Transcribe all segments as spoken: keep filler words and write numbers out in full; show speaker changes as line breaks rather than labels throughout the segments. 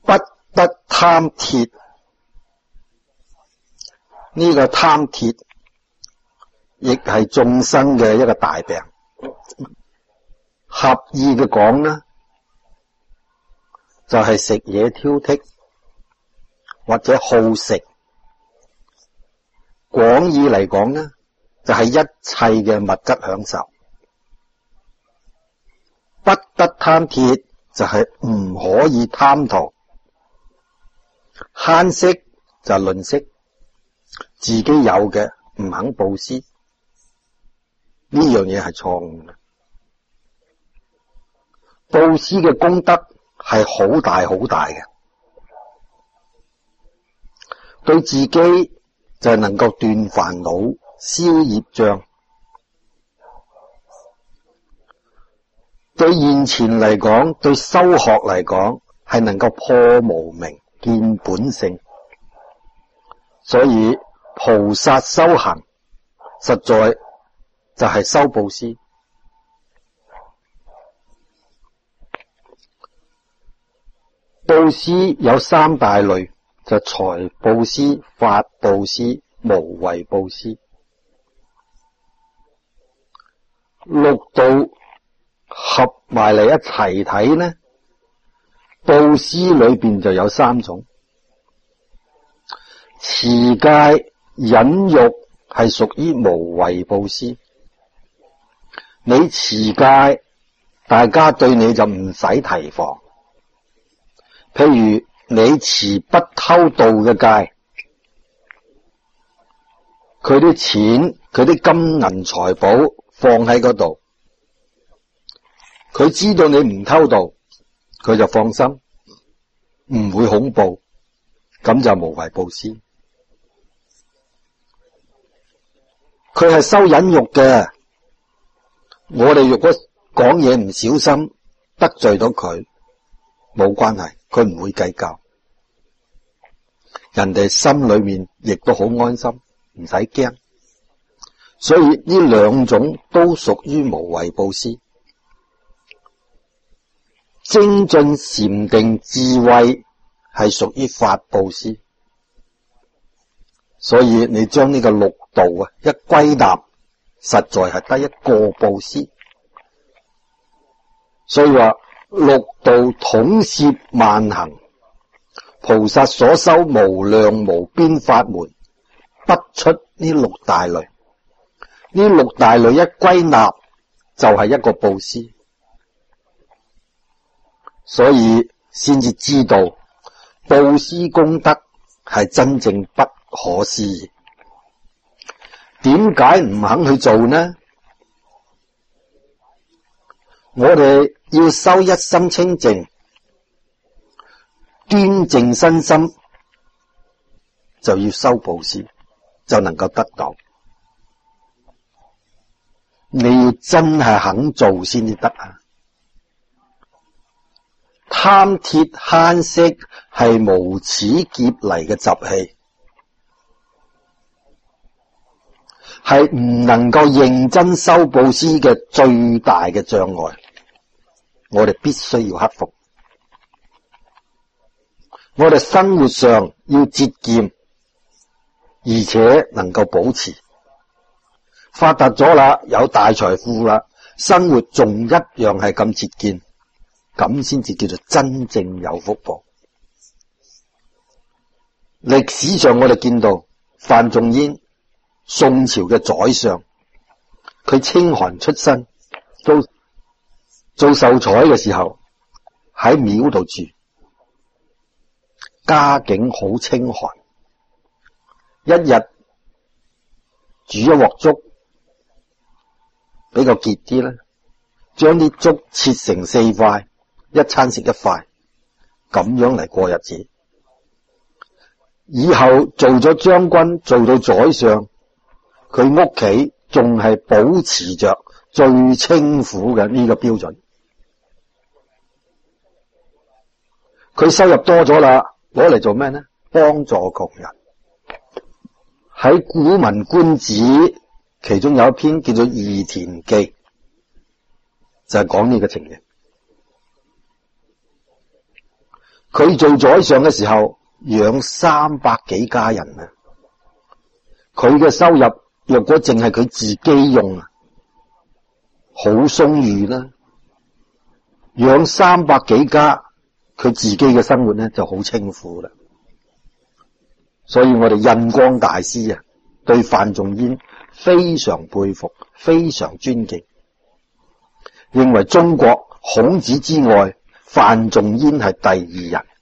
不得貪鐵。呢個貪鐵亦係眾生嘅一個大病。合意嘅講呢，就係食嘢挑剔或者好食。廣義嚟講呢，就係一切嘅物質享受。不得貪鐵就係唔可以貪圖。慳惜就係吝嗇，自己有嘅唔肯布施，呢樣嘢係錯誤嘅。布施嘅功德係好大好大嘅，對自己就係能夠斷煩惱、消業障。對現前嚟講，對修學嚟講，係能夠破無明、見本性。所以菩薩修行實在就係修布施。布施有三大類，就財布施、法布施、無為布施。六道合埋嚟一齊睇呢，布施裏邊就有三種。持戒忍辱係屬於無為布施。你持戒，大家對你就唔使提防。譬如你持不偷盜嘅戒，佢啲錢、佢啲金銀財寶放喺嗰度，佢知道你唔偷盜，佢就放心，唔會恐怖，咁就無為布施。佢係修忍辱嘅，我哋如果講嘢唔小心得罪到佢，冇關係，佢唔會計較，人哋心裏面亦都好安心，唔使驚。所以呢兩種都屬於無為布施。精進禪定智慧係屬於法布施。所以你將呢個六道啊一歸納，實在係得一個布施。所以話六道統攝萬行，菩薩所修無量無邊法門，不出呢六大類。呢六大類一歸納，就係一個布施。所以先至知道布施功德係真正不可思議。點解唔肯去做呢？我哋要修一心清淨，端正身心，就要修布施，就能夠得到。你要真係肯做先至得啊！貪鐵慳惜係無始劫嚟嘅習氣，係唔能夠認真修布施嘅最大嘅障礙，我哋必須要克服。我哋生活上要節儉，而且能夠保持。發達咗啦，有大財富啦，生活仲一樣係咁節儉，咁先至叫做真正有福報。歷史上我哋見到范仲淹，宋朝嘅宰相，佢清寒出身，做做秀才嘅時候喺廟度住，家境好清寒，一日煮一鑊粥，比較結啲啦，將啲粥切成四塊，一餐食一塊，咁樣嚟過日子。以後做咗將軍，做到宰相，佢屋企仲係保持着最清苦嘅呢個標準。佢收入多咗啦，攞嚟做咩呢？幫助窮人。喺古文觀止，其中有一篇叫做《義田記》，就係講呢個情形。 佢做宰相嘅時候養三百幾家人啊，佢嘅收入若果淨係佢自己用啊，好充裕啦。養三百幾家，佢自己嘅生活咧就好清苦啦。所以我哋印光大師啊，對范仲淹非常佩服，非常尊敬，認為中國孔子之外，范仲淹係第二人。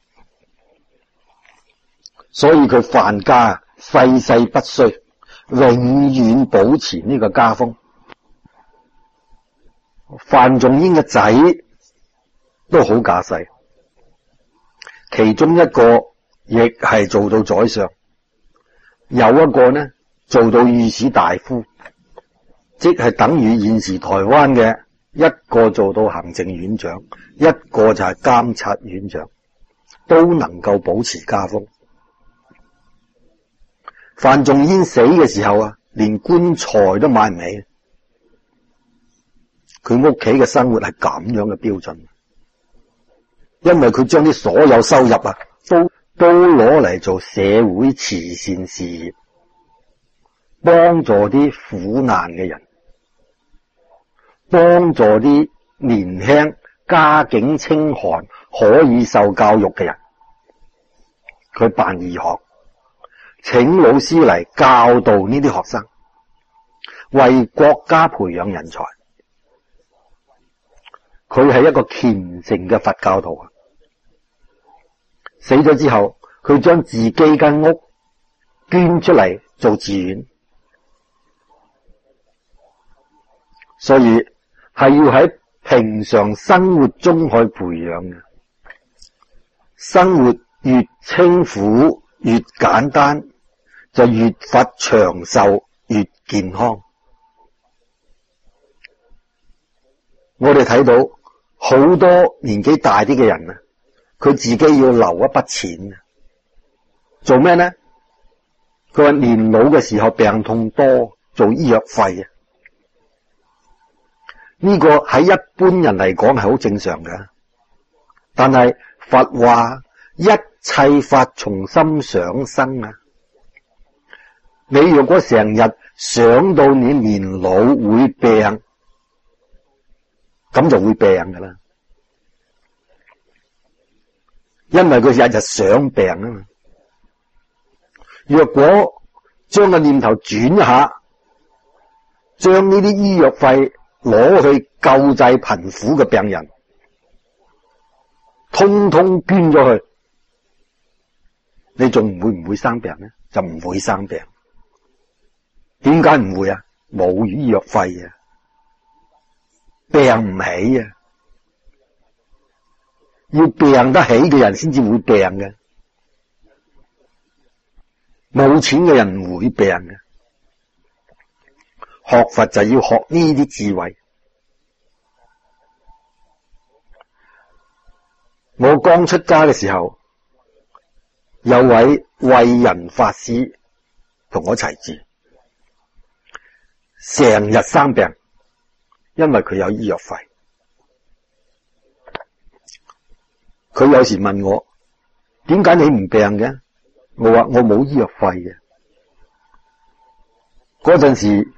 所以佢范家世世不衰，永遠保持呢個家風。范仲淹嘅仔都好架勢，其中一個亦係做到宰相，有一個呢做到御史大夫，即係等於現時台灣嘅一個做到行政院長，一個就係監察院長，都能夠保持家風。范仲淹死嘅時候啊，連棺材都買唔起，佢屋企嘅生活係咁樣嘅標準，因為佢將啲所有收入啊，都都攞嚟做社會慈善事業，幫助啲苦難嘅人，幫助啲年輕家境清寒可以受教育嘅人。佢辦義學，請老師嚟教導呢啲學生，為國家培養人才。佢係一個虔誠嘅佛教徒啊！死咗之後，佢將自己間屋捐出嚟做寺院，所以係要喺平常生活中去培養嘅。生活越清苦越簡單，就越發長壽越健康。我哋睇到好多年紀大啲嘅人啊，佢自己要留一筆錢啊，做咩呢？佢話年老嘅時候病痛多，做醫藥費啊。呢個喺一般人嚟講係好正常嘅，但係佛話一切法從心想生啊。你若果成日想到你年老會病，咁就會病噶啦，因為佢日日想病啊嘛。若果將個念頭轉一下，將呢啲醫藥費攞去救濟貧苦嘅病人，通通捐咗去，你仲會唔會生病呢？就唔會生病。點解唔會啊？冇醫藥費啊，病唔起啊。要病得起嘅人先至會病嘅，冇錢嘅人唔會病嘅。學佛就要學呢啲智慧。我剛出家嘅時候，有位慧仁法師同我一齊住，成日生病，因為佢有醫藥費。佢有時問我，點解你唔病嘅？我話我冇醫藥費嘅。嗰陣時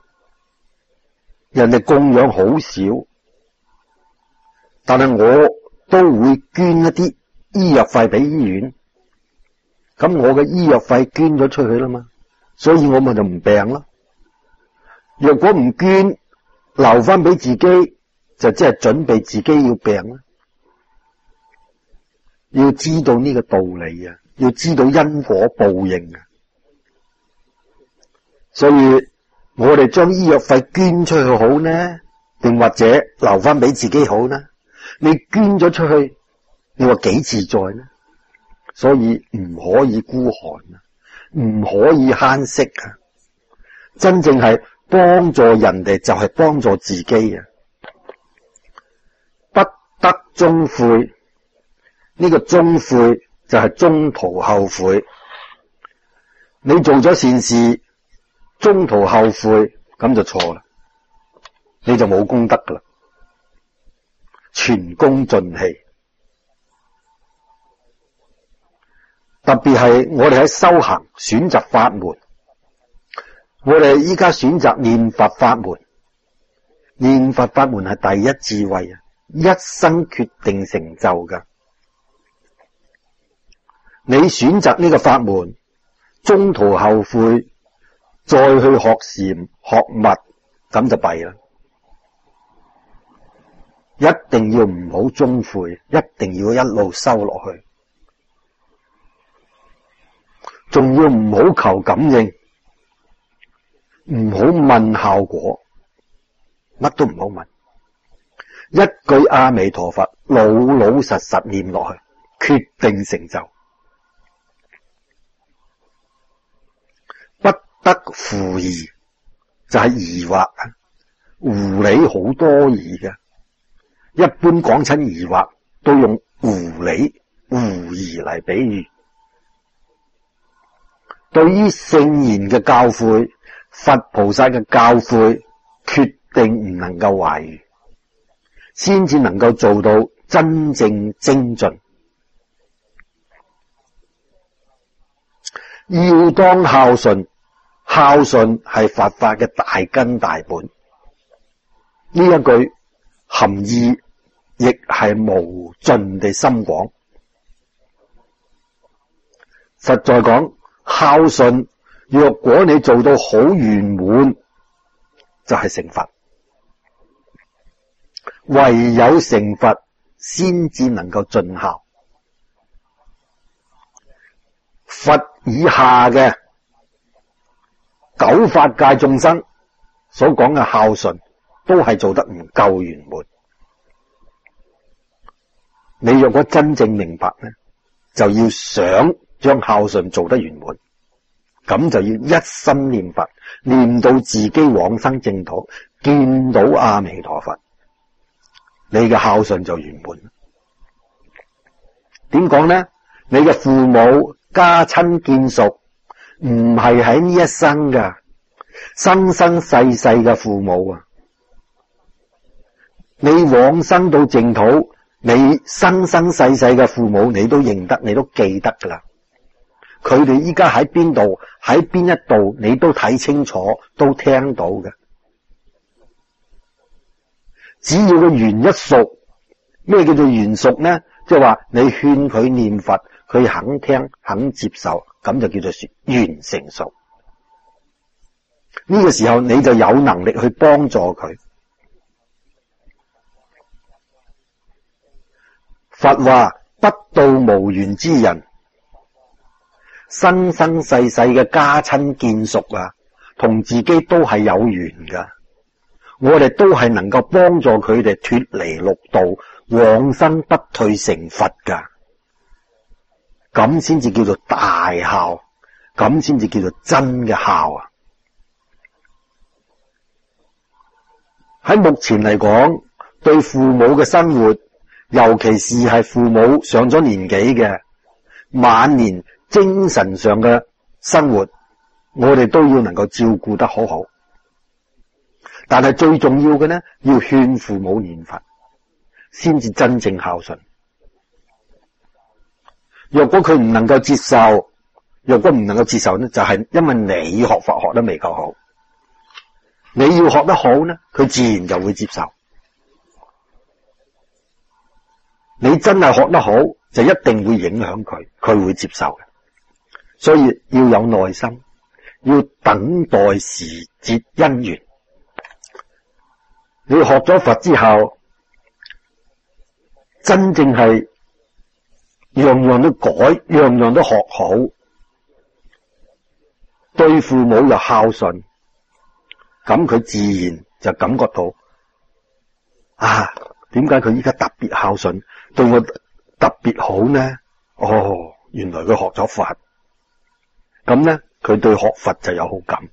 人哋供養好少，但係我都會捐一啲醫藥費俾醫院。咁我嘅醫藥費捐咗出去啦嘛，所以我咪就唔病咯。若果唔捐，留翻俾自己，就即係準備自己要病啦。要知道呢個道理啊，要知道因果報應啊。所以我哋將醫藥費捐出去好呢，定或者留翻俾自己好呢？你捐咗出去，你話幾自在呢？所以唔可以孤寒啊，唔可以慳惜啊。真正係幫助人哋就係幫助自己啊。不得終悔，呢個終悔就係中途後悔。你做咗善事，中途後悔，咁就錯啦，你就冇功德噶啦，前功盡棄。 特別係我哋喺修行選擇法門，我哋依家選擇念佛法門，念佛法門係第一智慧啊，一生決定成就噶。你選擇呢個法門，中途後悔，再去學禪學密，咁就弊啦。一定要唔好中悔，一定要一路修落去，仲要唔好求感應，唔好問效果，乜都唔好問，一句阿彌陀佛，老老實實念落去，決定成就。不得狐疑，就係疑惑，狐狸好多疑嘅，一般講親疑惑都用狐狸、狐疑嚟比喻。對於聖賢嘅教誨、佛菩薩嘅教誨，決定唔能夠懷疑，先至能夠做到真正精進。要當孝順，孝順係佛法嘅大根大本。呢一句含義亦係無盡地深廣。佛在講孝順，若果你做到好圓滿，就係成佛。唯有成佛，先至能夠盡孝。佛以下嘅九法界眾生所講嘅孝順，都係做得唔夠圓滿。你若果真正明白呢，就要想將孝順做得圓滿，咁就要一心念佛，念到自己往生淨土，見到阿彌陀佛，你嘅孝順就圓滿。點講呢？你嘅父母家親眷屬唔係喺呢一生噶，生生世世嘅父母啊！你往生到淨土，你生生世世嘅父母你都認得，你都記得噶啦。佢哋依家喺邊度，喺邊一度，你都睇清楚，都聽到嘅。只要個緣一熟，咩叫做緣熟呢？即係話你勸佢念佛，佢肯聽肯接受，咁就叫做緣成熟。呢個時候你就有能力去幫助佢。佛話不度無緣之人，生生世世嘅家親眷屬啊，同自己都係有緣噶。我哋都係能夠幫助佢哋脫離六道，往生不退成佛噶。咁先至叫做大孝，咁先至叫做真嘅孝啊！喺目前嚟講，對父母嘅生活，尤其是係父母上咗年紀嘅晚年精神上嘅生活，我哋都要能夠照顧得好好。但係最重要嘅呢，要勸父母念佛，先至真正孝順。若果佢唔能夠接受，若果唔能夠接受呢，就係因為你學佛學得未夠好。你要學得好呢，佢自然就會接受。你真係學得好，就一定會影響佢，佢會接受嘅。所以要有耐心，要等待時節因緣。你學咗佛之後，真正係樣樣都改，樣樣都學好，對父母又孝順，咁佢自然就感覺到啊，點解佢依家特別孝順，對我特別好呢？哦，原來佢學咗佛，咁呢，佢對學佛就有好感。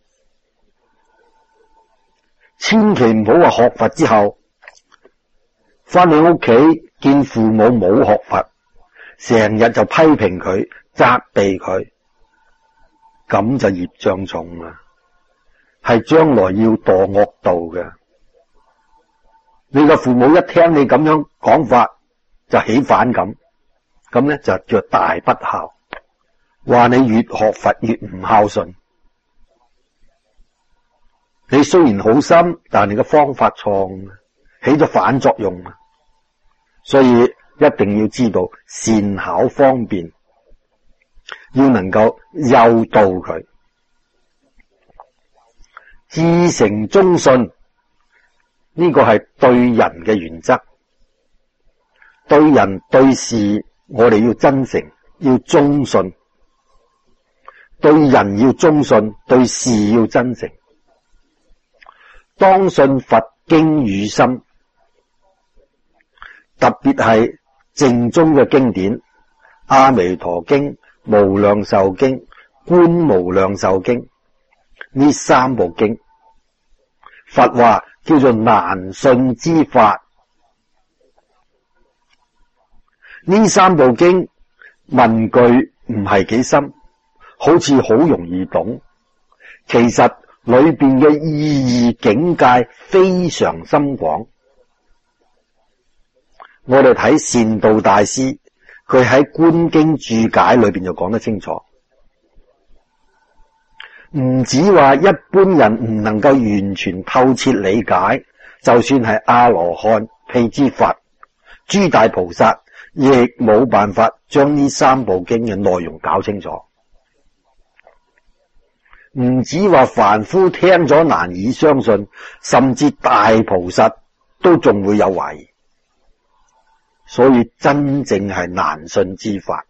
千祈唔好話學佛之後翻去屋企見父母冇學佛，成日就批評佢、責備佢，咁就業障重啦，係將來要墮惡道嘅。你個父母一聽你咁樣講法就起反感，咁咧就叫大不孝。 話你越學佛越唔孝順。你雖然好心，但你嘅方法錯，起咗反作用。所以一定要知道善巧方便，要能夠誘導佢。至誠忠信，呢個係對人嘅原則。對人對事，我哋要真誠，要忠信。對人要忠信，對事要真誠。當信佛經語心，特別係正宗嘅經典《阿彌陀經》、《無量壽經》、《觀無量壽經》呢三部經，佛話叫做難信之法。呢三部經文句唔係幾深，好似好容易懂，其實裏邊嘅意義境界非常深廣。我哋睇善導大師，佢喺觀經注解裏邊就講得清楚，唔止話一般人唔能夠完全透徹理解，就算係阿羅漢、辟支佛、諸大菩薩，亦冇辦法將呢三部經嘅內容搞清楚。唔止話凡夫聽咗難以相信，甚至大菩薩都仲會有懷疑。所以真正係難信之法。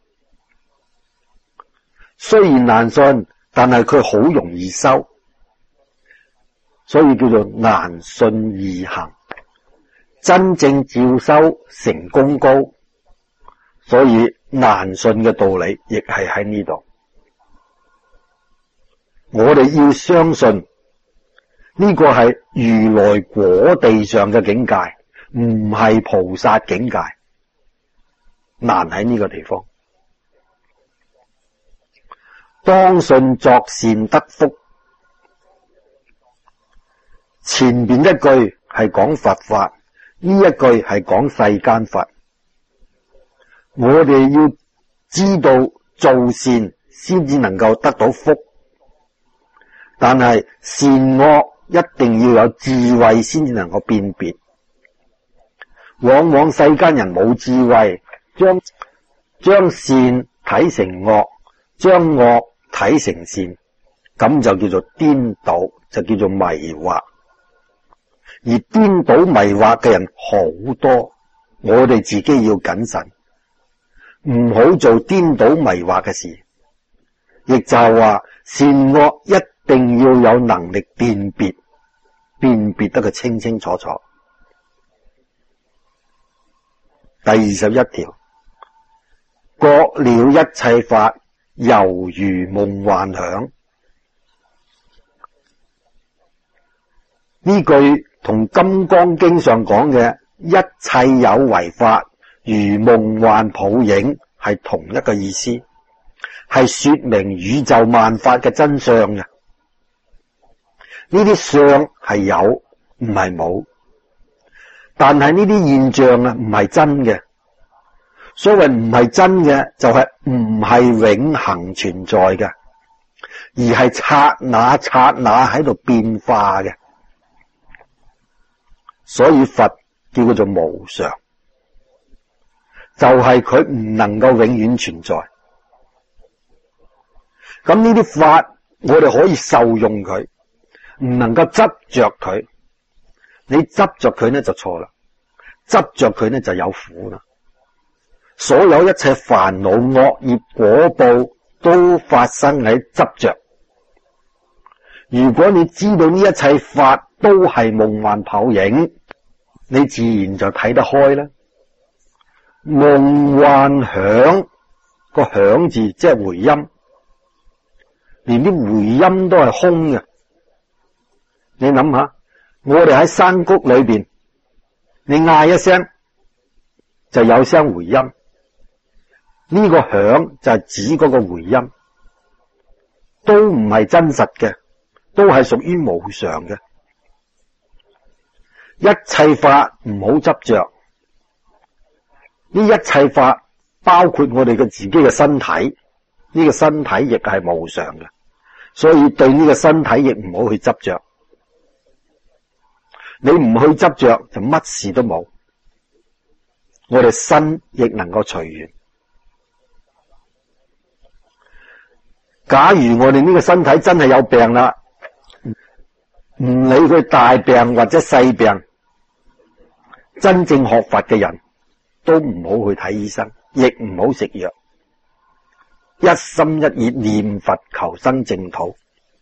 雖然難信，但係佢好容易修，所以叫做難信易行。真正照修成功高，所以難信嘅道理亦係喺呢度。我哋要相信呢個係如來果地上嘅境界，唔係菩薩境界，難喺呢個地方。當信作善得福，前邊一句係講佛法，呢一句係講世間法。我哋要知道做善先至能夠得到福，但係善惡一定要有智慧先至能夠辨別。往往世間人冇智慧，將將善睇成惡，將惡睇成善，咁就叫做顛倒，就叫做迷惑。而顛倒迷惑嘅人好多，我哋自己要謹慎，唔好做顛倒迷惑嘅事。亦就係話善惡一定要有能力辨別，辨別得佢清清楚楚。第二十一條，覺了一切法猶如夢幻響。呢句同《金剛經》上講嘅一切有為法如夢幻泡影係同一個意思，係說明宇宙萬法嘅真相嘅。呢啲相係有，唔係冇。但係呢啲現象啊，唔係真嘅。所謂唔係真嘅，就係唔係永恆存在嘅，而係剎那剎那喺度變化嘅。所以佛叫佢做無常，就係佢唔能夠永遠存在。咁呢啲法，我哋可以受用佢，唔能夠執着佢。你執着佢呢就錯啦，執着佢呢就有苦啦。所有一切煩惱惡業果報都發生喺執着。如果你知道呢一切法都係夢幻泡影，你自然就睇得開啦。夢幻響，個響字即係回音，連啲回音都係空嘅。你諗下，我哋喺山谷裏邊，你嗌一聲就有聲回音，呢個響就係指嗰個回音，都唔係真實嘅，都係屬於無常嘅。一切法唔好執着，呢一切法包括我哋嘅自己嘅身體， 呢個身體亦係無常嘅，所以對呢個身體亦唔好去執着。你唔去執着就乜事都冇。我哋身亦能夠隨緣。假如我哋呢個身體真係有病啦，唔理佢大病或者細病，真正學佛嘅人都唔好去睇醫生，亦唔好食藥，一心一意念佛求生淨土。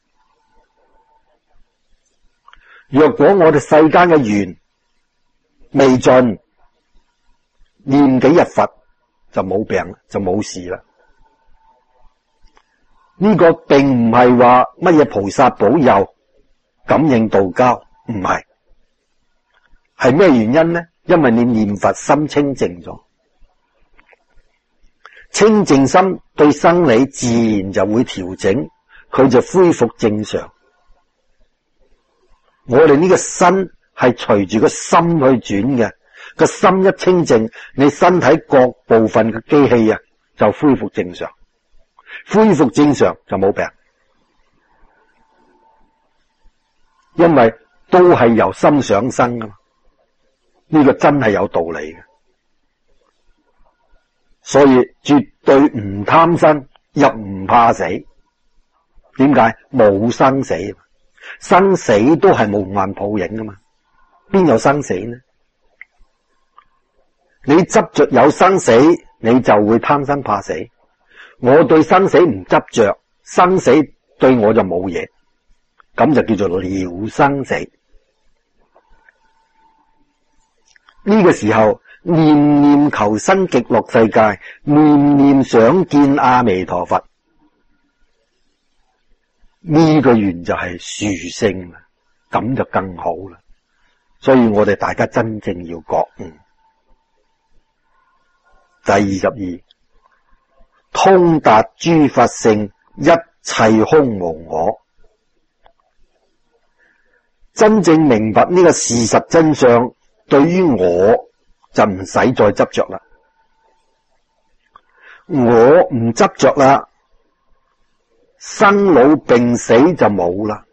若果我哋世間嘅緣未盡，念幾日佛就冇病，就冇事啦。呢個並唔係話乜嘢菩薩保佑、感應道交，唔係。係咩原因呢？因為你念佛心清淨咗，清淨心對生理自然就會調整，佢就恢復正常。我哋呢個身係隨住個心去轉嘅，個心一清淨，你身體各部分嘅機器啊就恢復正常，恢復正常就冇病，因為都係由心想生噶嘛，呢個真係有道理嘅，所以絕對唔貪生，又唔怕死。點解？冇生死，生死都係夢幻泡影噶嘛，邊有生死呢？你執着有生死，你就會貪生怕死。我對生死唔執着，生死對我就冇嘢，咁就叫做了生死。呢個時候念念求生極樂世界，念念想見阿彌陀佛，呢個緣就係殊勝啦，咁就更好啦。所以我哋大家真正要覺悟。第二十二，通達諸法性，一切空無我。真正明白呢個事實真相，對於我就唔使再執着啦。我唔執着啦，生老病死就冇啦。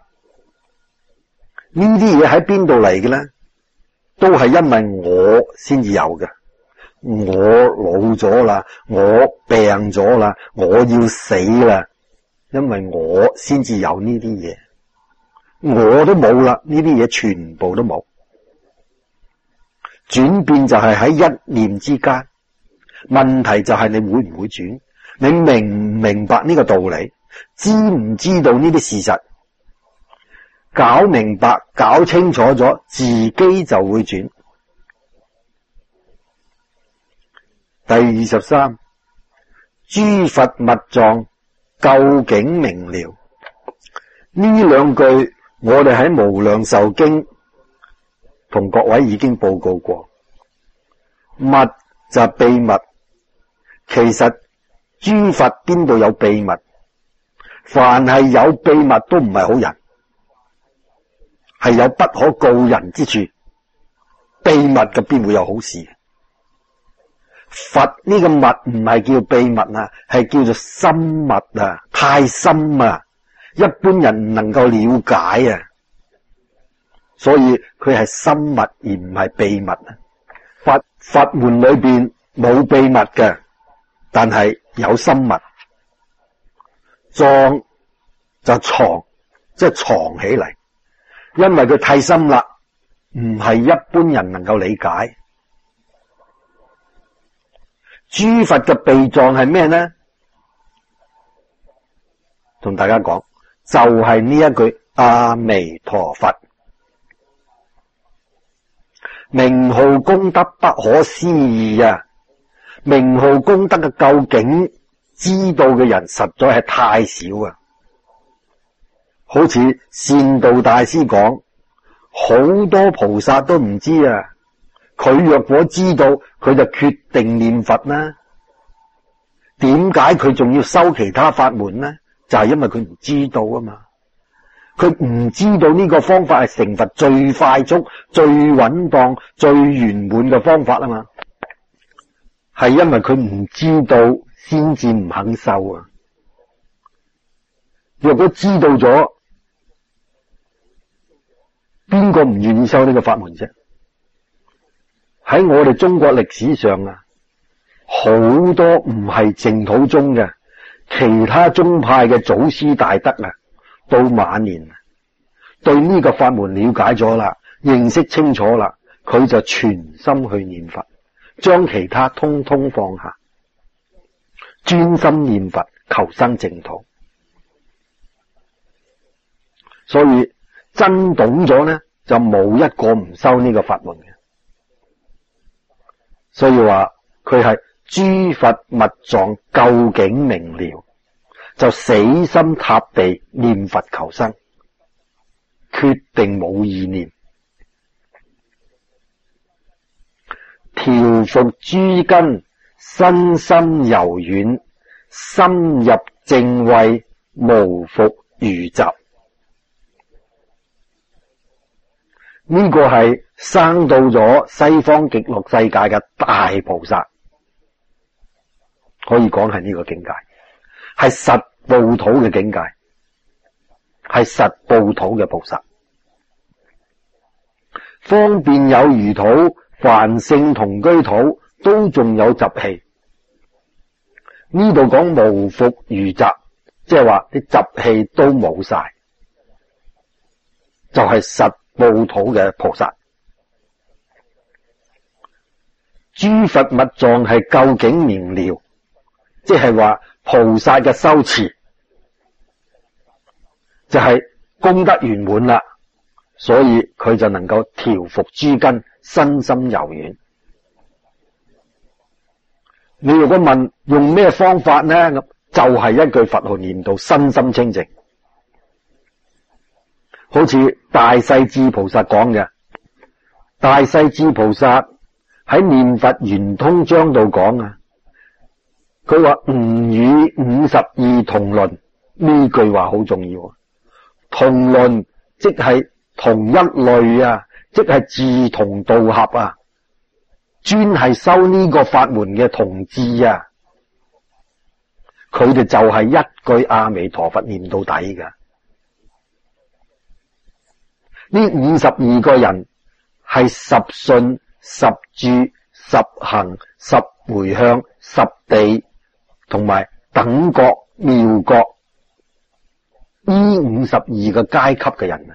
呢啲嘢喺邊度嚟嘅呢？都係因為我先至有嘅。我老咗啦，我病咗啦，我要死啦，因為我先至有呢啲嘢。我都冇啦，呢啲嘢全部都冇。轉變就係喺一念之間，問題就係你會唔會轉？你明唔明白呢個道理？知唔知道呢啲事實？搞明白、搞清楚咗，自己就會轉。第二十三，諸佛密藏究竟明了。呢兩句我哋喺無量壽經同各位已經報告過。密就係秘密，其實諸佛邊度有秘密？凡係有秘密都唔係好人，係有不可告人之處。秘密嘅邊會有好事？佛呢個密唔係叫秘密啊，係叫做深密啊，太深啊，一般人唔能夠了解啊，所以佢係深密而唔係秘密啊。佛佛門裏邊冇秘密嘅，但係有深密。藏就藏，即係藏起嚟，因為佢太深啦，唔係一般人能夠理解。諸佛嘅秘藏係咩呢？同大家講，就係呢一句阿彌陀佛，名號功德不可思議啊！名號功德嘅究竟知道嘅人實在係太少啊！好似善導大師講，好多菩薩都唔知啊。佢若果知道，佢就決定念佛啦。點解佢仲要修其他法門呢？就係因為佢唔知道啊嘛。佢唔知道呢個方法係成佛最快速、最穩當、最圓滿嘅方法啊嘛。係因為佢唔知道， 先至唔肯修啊！若果知道咗，邊個唔願意修呢個法門啫？喺我哋中國歷史上啊，好多唔係淨土宗嘅其他宗派嘅祖師大德啊，到晚年對呢個法門了解咗啦，認識清楚啦，佢就全心去念佛，將其他通通放下，專心念佛求生淨土。所以真懂咗呢，就冇一個唔修呢個法門嘅。所以話佢係諸佛密藏究竟明了，就死心塌地念佛求生，決定冇意念，調伏諸根，身心柔軟，深入正慧，無復如習。呢個係生到咗西方極樂世界嘅大菩薩，可以講係呢個境界，係實報土嘅境界，係實報土嘅菩薩。方便有餘土，凡聖同居土，都仲有習氣。呢度講無復如習，即係話啲習氣都冇晒，就係實報土嘅菩薩。諸佛密藏係究竟明了，即係話菩薩嘅修持就係功德圓滿啦，所以佢就能夠調伏諸根，身心柔軟。你如果問用咩方法呢？咁就係一句佛號念到身心清淨。好似大勢至菩薩講嘅，大勢至菩薩喺念佛圓通章度講啊，佢話吾與五十二同倫，呢句話好重要啊。同倫即係同一類啊，即係志同道合啊，專係修呢個法門嘅同志啊，佢哋就係一句阿彌陀佛念到底噶。呢五十二個人係十信、十住、十行、十回向、十地同埋等覺、妙覺，呢五十二個階級嘅人啊，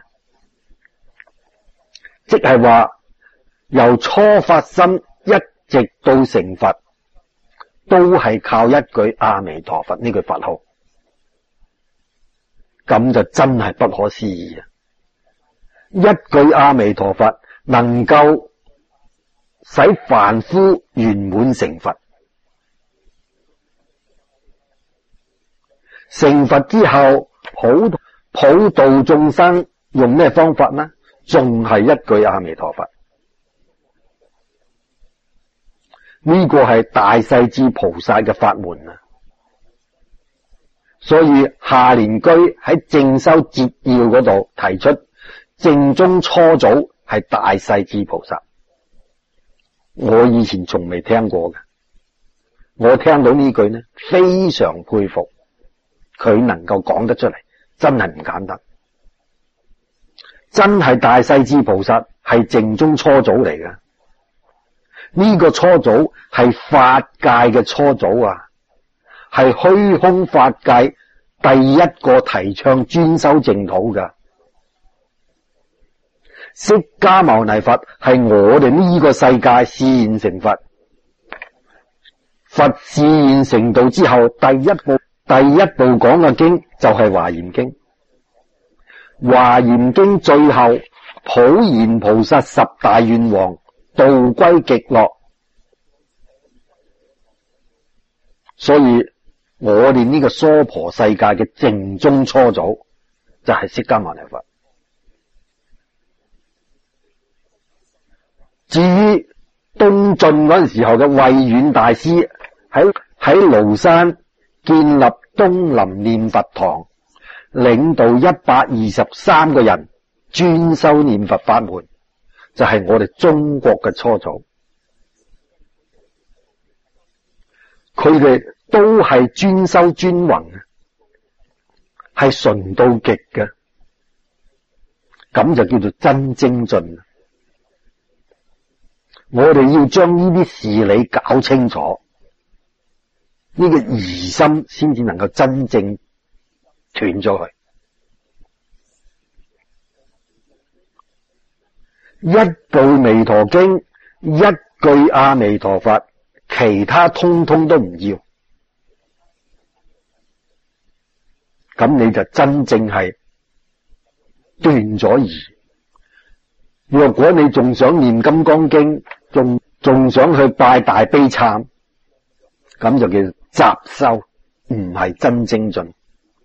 即係話由初發心一直到成佛，都係靠一句阿彌陀佛呢句佛號，咁就真係不可思議啊！一句阿彌陀佛能夠使凡夫圓滿成佛，成佛之後普普度眾生，用咩方法呢？仲係一句阿彌陀佛。呢個係大勢至菩薩嘅法門啊！所以下聯居喺正修節要嗰度提出，正宗初祖係大勢至菩薩。我以前從未聽過嘅，我聽到呢句呢，非常佩服佢能夠講得出嚟，真係唔簡單。真係大勢至菩薩係正宗初祖嚟嘅。呢個初祖係法界嘅初祖啊，係虛空法界第一個提倡專修淨土嘅。釋迦牟尼佛係我哋呢個世界示現成佛，佛示現成道之後，第一部第一部講嘅經就係華嚴經。華嚴經最後普賢菩薩十大願王道歸極樂，所以我哋呢個娑婆世界嘅正宗初祖就係釋迦牟尼佛。至於東晉嗰陣時候嘅慧遠大師喺喺廬山建立東林念佛堂，領導一百二十三個人專修念佛法門，就係我哋中國嘅初祖。 佢哋都係專修專弘嘅，係純到極嘅，咁就叫做真精進。我哋要將呢啲事理搞清楚，呢個疑心先至能夠真正斷咗佢。一部彌陀經，一句阿彌陀佛，其他通通都唔要，咁你就真正係斷咗疑。若果你仲想念金剛經，仲仲想去拜大悲懺，咁就叫雜修，唔係真精進。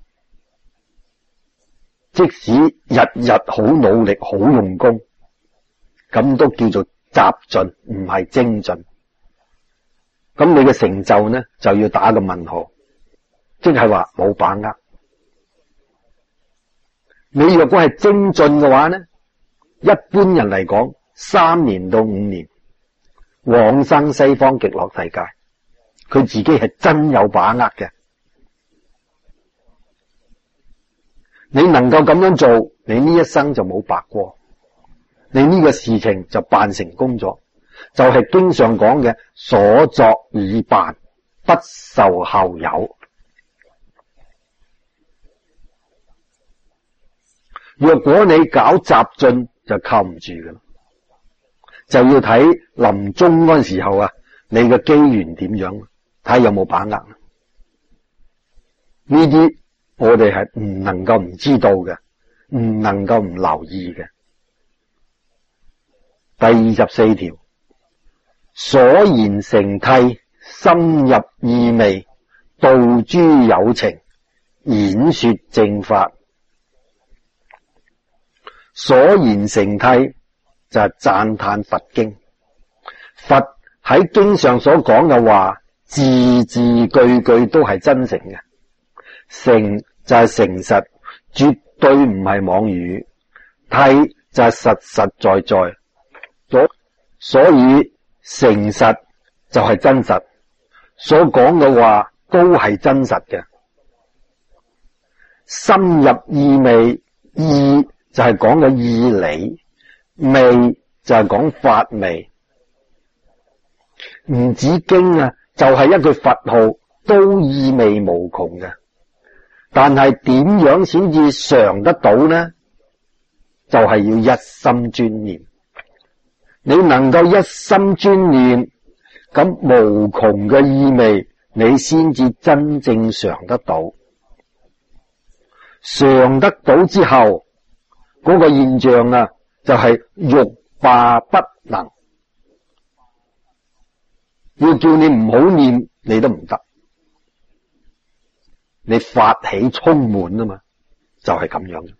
即使日日好努力、好用功，咁都叫做雜進，唔係精進。咁你嘅成就呢，就要打個問號，即係話冇把握。你若果係精進嘅話呢，一般人嚟講，三年到五年往生西方極樂世界，佢自己係真有把握嘅。你能夠咁樣做，你呢一生就冇白過，你呢個事情就辦成功咗，就係、是、經常講嘅所作已辦，不受後有。若果你搞雜進，就靠唔住㗎啦，就要睇臨終嗰陣時候啊，你嘅機緣點樣，睇下有冇把握。呢啲我哋係唔能夠唔知道嘅，唔能夠唔留意嘅。第二十四條，所言成諦，深入意味，度諸有情，演說正法。所言成諦就係讚嘆佛經，佛喺經上所講嘅話，字字句句都係真誠嘅，誠就係誠實，絕對唔係妄語，諦就係實實在在，所所以誠實就係真實，所講嘅話都係真實嘅。深入意味，意就係講嘅義理，味就係講法味。唔止經啊，就係、是、一句佛號都意味無窮嘅。但係點樣先至常得到呢？就係、是、要一心專念。你能夠一心專念，咁無窮嘅意味，你先至真正常得到。常得到之後，嗰、那個現象啊，就係、是、欲罷不能。要叫你唔好念，你都唔得。你發起充滿啊嘛，就係、是、咁樣。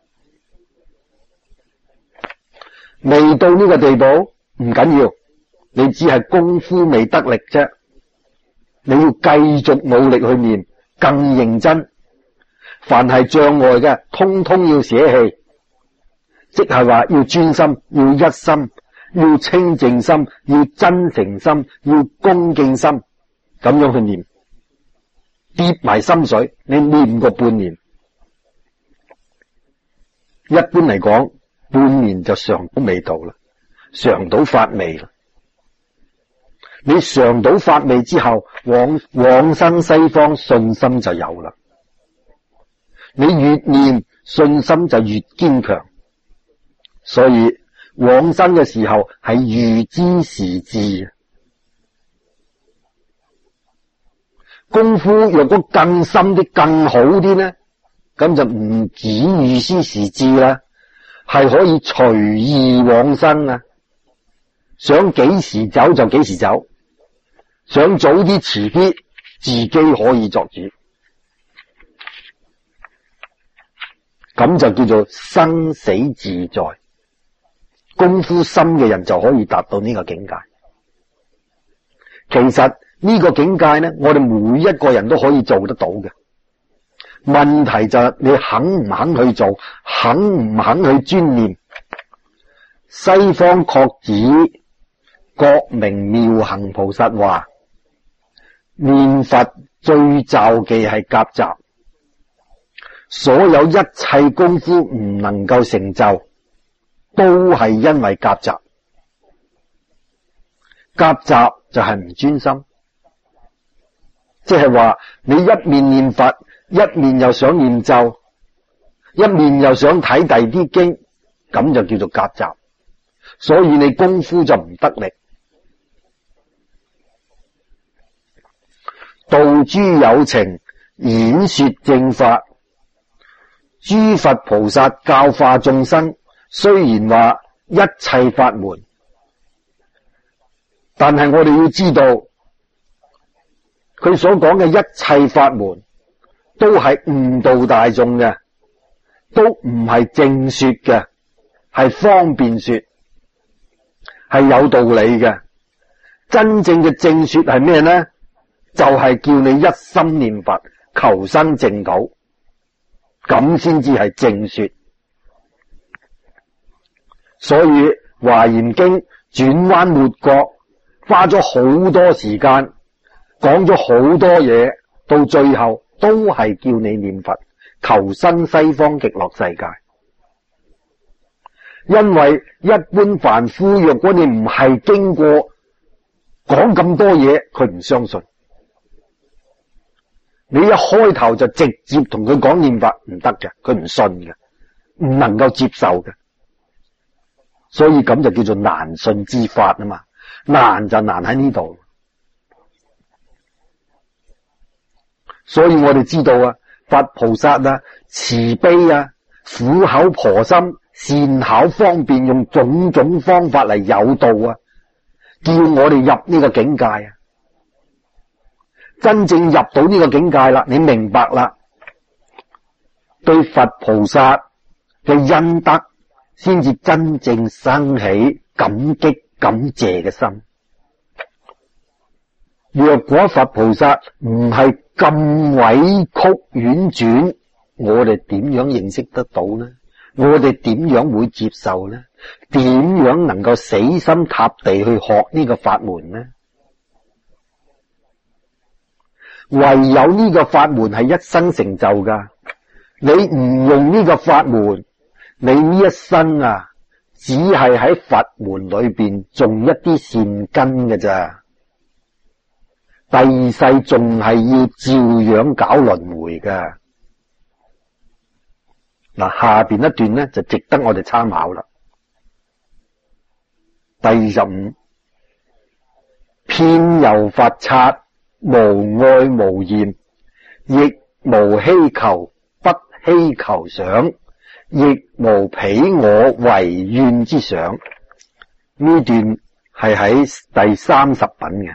未到呢個地步唔緊要，你只係功夫未得力啫。你要繼續努力去念，更認真。凡係障礙嘅，通通要捨棄。即係話要專心，要一心，要清淨心，要真誠心，要恭敬心，咁樣去念，跌埋心水。你念個半年，一般嚟講，半年就嘗到味道啦，嘗到法味啦。你嘗到法味之後，往往生西方，信心就有啦。你越念，信心就越堅強。所以往生嘅時候係預知時至，功夫若果更深啲、更好啲呢，咁就唔止預知時至啦，係可以隨意往生啊！想幾時走就幾時走，想早啲遲啲，自己可以作主，咁就叫做生死自在。功夫深嘅人就可以達到呢個境界。其實呢個境界呢，我哋每一個人都可以做得到嘅。問題就係你肯唔肯去做，肯唔肯去專念。西方確指覺明妙行菩薩話： 念佛最罩忌係夾雜，所有一切功夫唔能夠成就，都係因為夾雜。夾雜就係唔專心，即係話你一面念佛，一面又想念咒，一面又想睇第二啲經，咁就叫做夾雜，所以你功夫就唔得力。道諸有情，演說正法，諸佛菩薩教化眾生，雖然話一切法門，但係我哋要知道，佢所講嘅一切法門都係誤導大眾嘅，都唔係正說嘅，係方便說，係有道理嘅。真正嘅正說係咩呢？就係叫你一心念佛，求生淨土，咁先至係正說。所以華嚴經轉彎抹角，花咗好多時間，講咗好多嘢，到最後都係叫你念佛，求生西方極樂世界。因為一般凡夫，若果你唔係經過講咁多嘢，佢唔相信。你一開頭就直接同佢講念佛唔得嘅，佢唔信嘅，唔能夠接受嘅，所以咁就叫做難信之法啊嘛。難就難喺呢度，所以我哋知道啊，佛菩薩啊，慈悲啊，苦口婆心，善巧方便，用種種方法嚟誘導啊，叫我哋入呢個境界啊。真正入到呢個境界啦，你明白啦，對佛菩薩嘅恩德先至真正生起感激感謝嘅心。若果佛菩薩唔係咁委曲婉轉，我哋點樣認識得到呢？我哋點樣會接受呢？點樣能夠死心塌地去學呢個法門呢？唯有呢個法門係一生成就噶，你唔用呢個法門，你呢一生啊，只係喺佛門裏邊種一啲善根嘅咋，第二世仲係要照樣搞輪迴噶。嗱，下邊一段呢就值得我哋參考啦。第二十五，遍遊佛剎，無愛無厭，亦無希求，不希求想，亦無彼我唯願之想。呢段係喺第三十品嘅。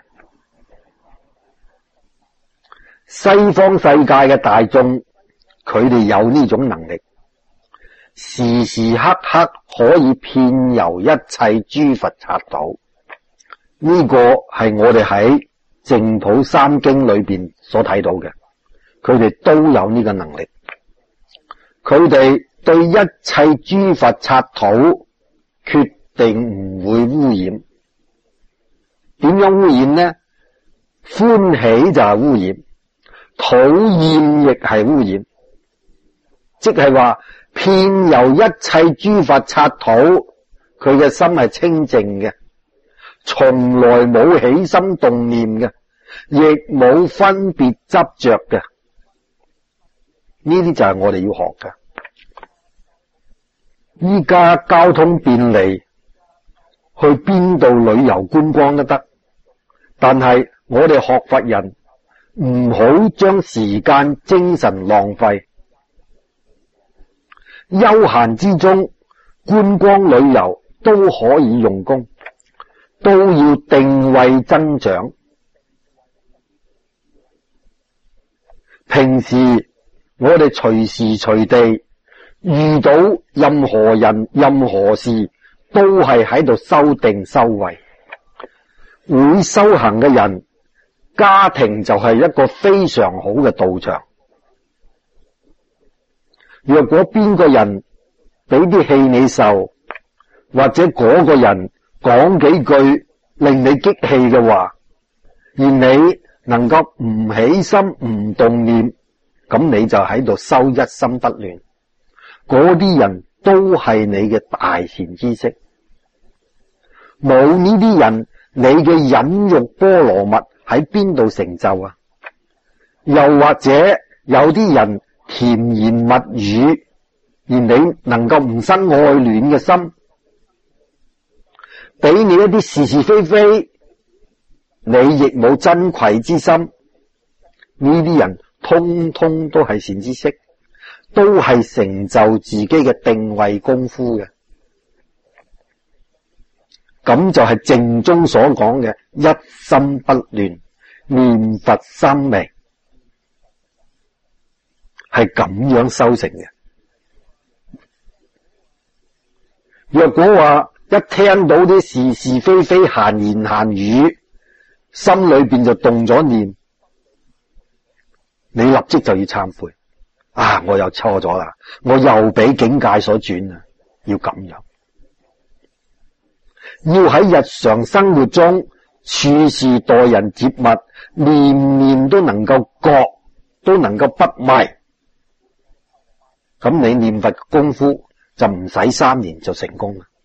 西方世界嘅大眾，佢哋有呢種能力，時時刻刻可以遍遊一切諸佛剎土。呢個係我哋喺淨土三經裏邊所睇到嘅，佢哋都有呢個能力。佢哋對一切諸佛剎土決定唔會污染。點樣污染呢？歡喜就係污染，討厭亦係污染。即係話遍遊一切諸佛剎土，佢嘅心係清淨嘅，從來冇起心動念嘅，亦冇分別執着嘅。呢啲就係我哋要學嘅。依家交通便利，去邊度旅遊觀光都得，但係我哋學佛人唔好將時間精神浪費。休閒之中，觀光旅遊都可以用功，都要定位增長。平時我哋隨時隨地遇到任何人任何事，都係喺度修定修慧。會修行嘅人，家庭就係一個非常好嘅道場。若果邊個人俾啲氣你受，或者嗰個人講幾句令你激氣嘅話，而你能夠唔起心唔動念，咁你就喺度修一心不亂。嗰啲人都係你嘅大善知識。冇呢啲人，你嘅忍辱波羅蜜喺邊度成就啊？又或者有啲人甜言蜜語，而你能夠唔生愛戀嘅心，俾你一啲是是非非，你亦冇真愧之心。呢啲人通通都係善知識，都係成就自己嘅定位功夫嘅。咁就係正宗所講嘅一心不亂，念佛三昧，係咁樣修成嘅。若果話一聽到啲是是非非閒言閒語，心裏邊就動咗念，你立即就要懺悔。啊，我又錯咗啦，我又俾境界所轉啦，要咁樣。要喺日常生活中處事待人接物，念念都能夠覺，都能夠不迷。咁你念佛功夫就唔使三年就成功啦。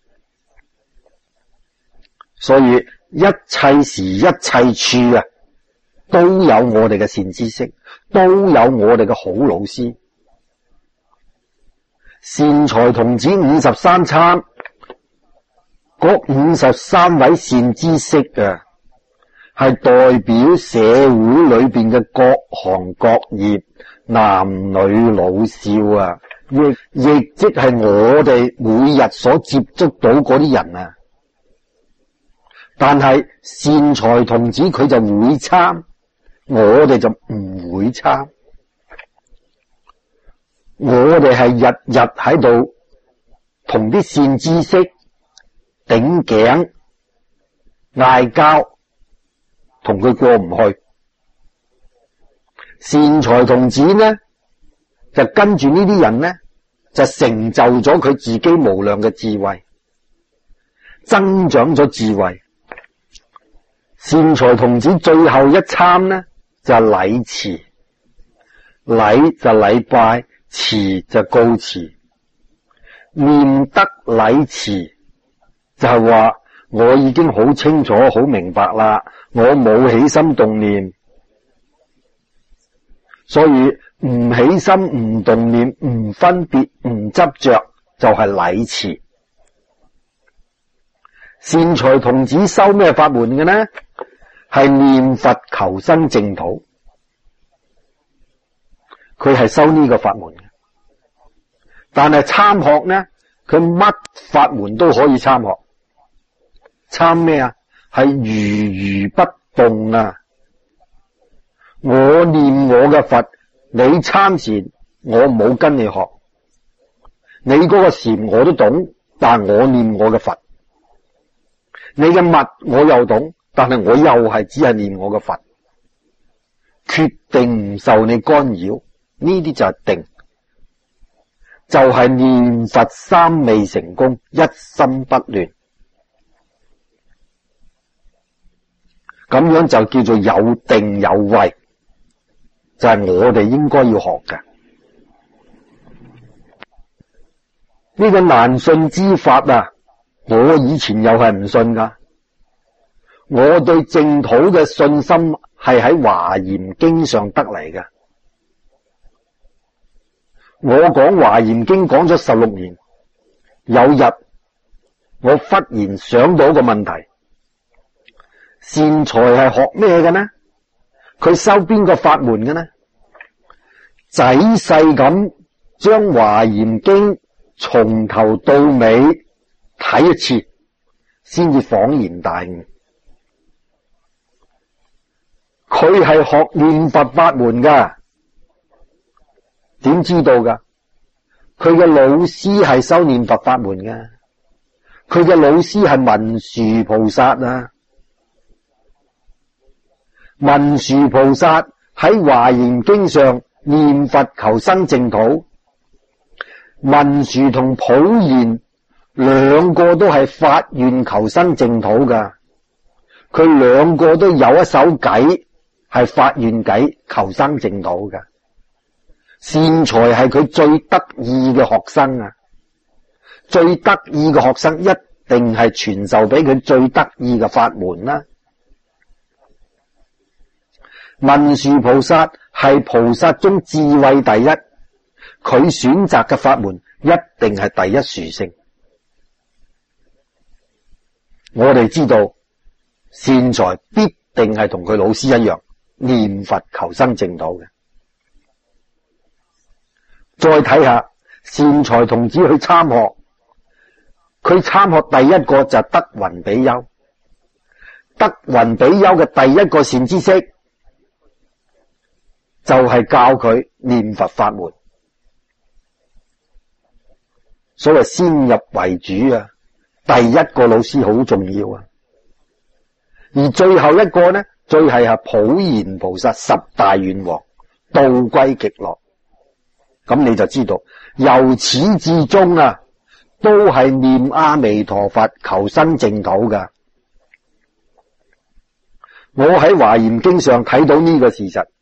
所以一切時一切處啊，都有我哋嘅善知識，都有我哋嘅好老師。善財童子五十三參，嗰五十三位善知識啊，係代表社會裏邊嘅各行各業、男女老少啊，亦亦即係我哋每日所接觸到嗰啲人啊。但係善財童子佢就會參，我哋就唔會參。我哋係日日喺度同啲善知識頂頸嗌交，同佢過唔去。善財童子呢，就跟住呢啲人呢，就成就咗佢自己無量嘅智慧，增長咗智慧。善財童子最後一參呢，就係禮辭，禮就禮拜，辭就告辭。念得禮辭就係話我已經好清楚好明白啦，我冇起心動念，所以唔起心唔動念，唔分別唔執着，就係禮辭。善財童子修咩法門嘅呢？係念佛求生淨土，佢係修呢個法門嘅。但係參學呢，佢乜法門都可以參學。參咩啊？係如如不動啊！我念我嘅佛，你參禪，我冇跟你學。你嗰個禪我都懂，但我念我嘅佛。你嘅密我又懂，但係我又係只係念我嘅佛，決定唔受你干擾。呢啲就係定，就係念佛三昧成功，一心不亂。咁樣就叫做有定有慧，就係我哋應該要學嘅。呢個難信之法啊，我以前又係唔信噶。我對淨土嘅信心係喺華嚴經上得嚟嘅。我講華嚴經講咗十六年，有日我忽然想到一個問題：善財係學咩嘅呢？佢修邊個法門嘅呢？仔細咁將華嚴經從頭到尾睇一次，先至恍然大悟。佢係學念佛法門噶，點知道噶？佢嘅老師係修念佛法門噶，佢嘅老師係文殊菩薩啊。文殊菩薩喺華嚴經上念佛求生淨土，文殊同普賢兩個都係發願求生淨土噶，佢兩個都有一手計， 係發願偈求生淨土㗎。善財係佢最得意嘅學生啊，最得意嘅學生一定係傳授俾佢最得意嘅法門啦。文殊菩薩係菩薩中智慧第一，佢選擇嘅法門一定係第一殊勝。我哋知道善財必定係同佢老師一樣念佛求生淨土嘅。再睇下善財童子去參學，佢參學第一個就係德雲比丘。德雲比丘嘅第一個善知識就係教佢念佛法門。所謂先入為主啊，第一個老師好重要啊。而最後一個呢，最係係普賢菩薩十大願王，道歸極樂。咁你就知道由始至終啊，都係念阿彌陀佛求生淨土噶。我喺華嚴經上睇到呢個事實，